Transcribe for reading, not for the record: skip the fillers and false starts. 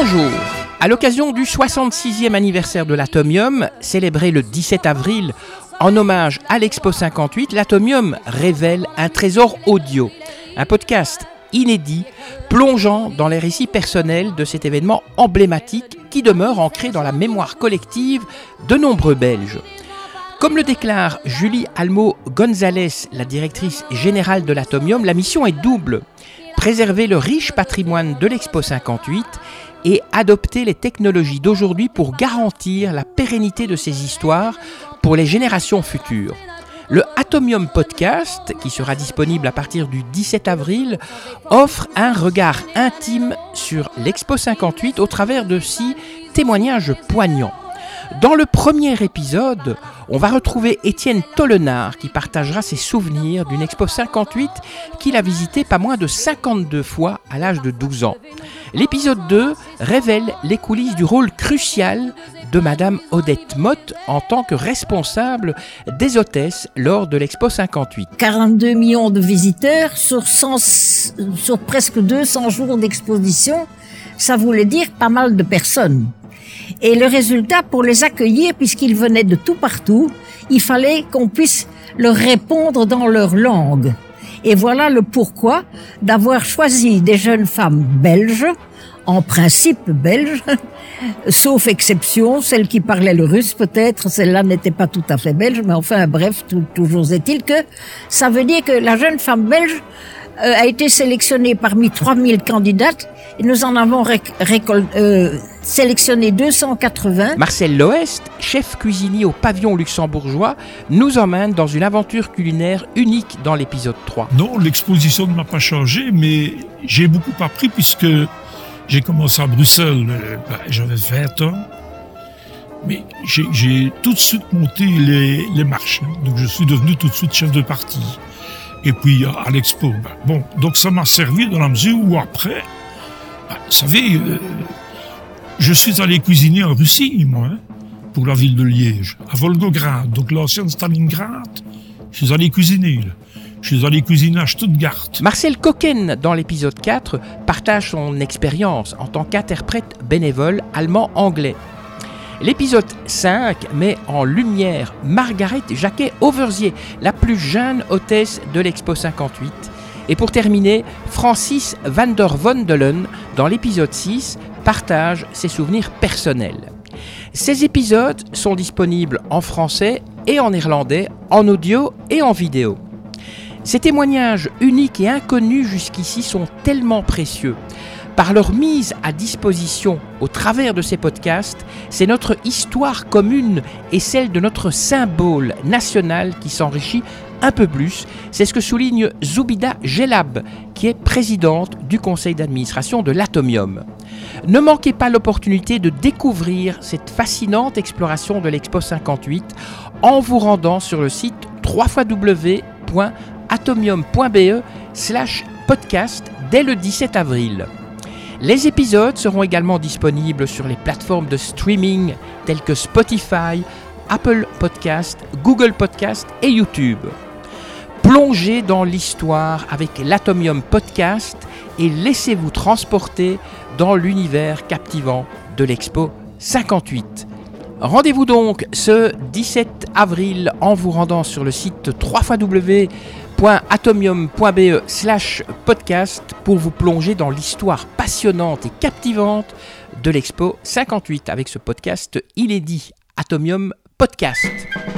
Bonjour. À l'occasion du 66e anniversaire de l'Atomium, célébré le 17 avril en hommage à l'Expo 58, l'Atomium révèle un trésor audio, un podcast inédit plongeant dans les récits personnels de cet événement emblématique qui demeure ancré dans la mémoire collective de nombreux Belges. Comme le déclare Julie Almo-Gonzalez, la directrice générale de l'Atomium, la mission est double. Préserver le riche patrimoine de l'Expo 58 et adopter les technologies d'aujourd'hui pour garantir la pérennité de ces histoires pour les générations futures. Le Atomium Podcast, qui sera disponible à partir du 17 avril, offre un regard intime sur l'Expo 58 au travers de 6 témoignages poignants. Dans le premier épisode, on va retrouver Étienne Tollenard qui partagera ses souvenirs d'une Expo 58 qu'il a visitée pas moins de 52 fois à l'âge de 12 ans. L'épisode 2 révèle les coulisses du rôle crucial de Madame Odette Motte en tant que responsable des hôtesses lors de l'Expo 58. 42 millions de visiteurs sur presque 200 jours d'exposition, ça voulait dire pas mal de personnes. Et le résultat, pour les accueillir, puisqu'ils venaient de tout partout, il fallait qu'on puisse leur répondre dans leur langue. Et voilà le pourquoi d'avoir choisi des jeunes femmes belges, en principe belges, sauf exception, celle qui parlait le russe peut-être, celle-là n'était pas tout à fait belge, mais enfin bref, toujours est-il que ça veut dire que la jeune femme belge a été sélectionnée parmi 3000 candidates et nous en avons sélectionné 280. Marcel Loest, chef cuisinier au pavillon luxembourgeois, nous emmène dans une aventure culinaire unique dans l'épisode 3. Non, l'exposition ne m'a pas changé, mais j'ai beaucoup appris puisque j'ai commencé à Bruxelles, j'avais 20 ans. Mais j'ai tout de suite monté les marches, donc je suis devenu tout de suite chef de parti. Et puis à l'expo, donc ça m'a servi dans la mesure où après, vous savez, je suis allé cuisiner en Russie, moi, pour la ville de Liège, à Volgograd, donc l'ancienne Stalingrad. Je suis allé cuisiner, là. Je suis allé cuisiner à Stuttgart. Marcel Cocken, dans l'épisode 4, partage son expérience en tant qu'interprète bénévole allemand-anglais. L'épisode 5 met en lumière Margaret Jacquet-Overzier, la plus jeune hôtesse de l'Expo 58. Et pour terminer, Francis van der Vondelen, dans l'épisode 6, partage ses souvenirs personnels. Ces épisodes sont disponibles en français et en néerlandais, en audio et en vidéo. Ces témoignages uniques et inconnus jusqu'ici sont tellement précieux. Par leur mise à disposition au travers de ces podcasts, c'est notre histoire commune et celle de notre symbole national qui s'enrichit un peu plus. C'est ce que souligne Zoubida Gelab, qui est présidente du conseil d'administration de l'Atomium. Ne manquez pas l'opportunité de découvrir cette fascinante exploration de l'Expo 58 en vous rendant sur le site www.atomium.be/podcast dès le 17 avril. Les épisodes seront également disponibles sur les plateformes de streaming telles que Spotify, Apple Podcast, Google Podcast et YouTube. Plongez dans l'histoire avec l'Atomium Podcast et laissez-vous transporter dans l'univers captivant de l'Expo 58. Rendez-vous donc ce 17 avril en vous rendant sur le site www.atomium.be/podcast pour vous plonger dans l'histoire passionnante et captivante de l'Expo 58 avec ce podcast inédit Atomium Podcast.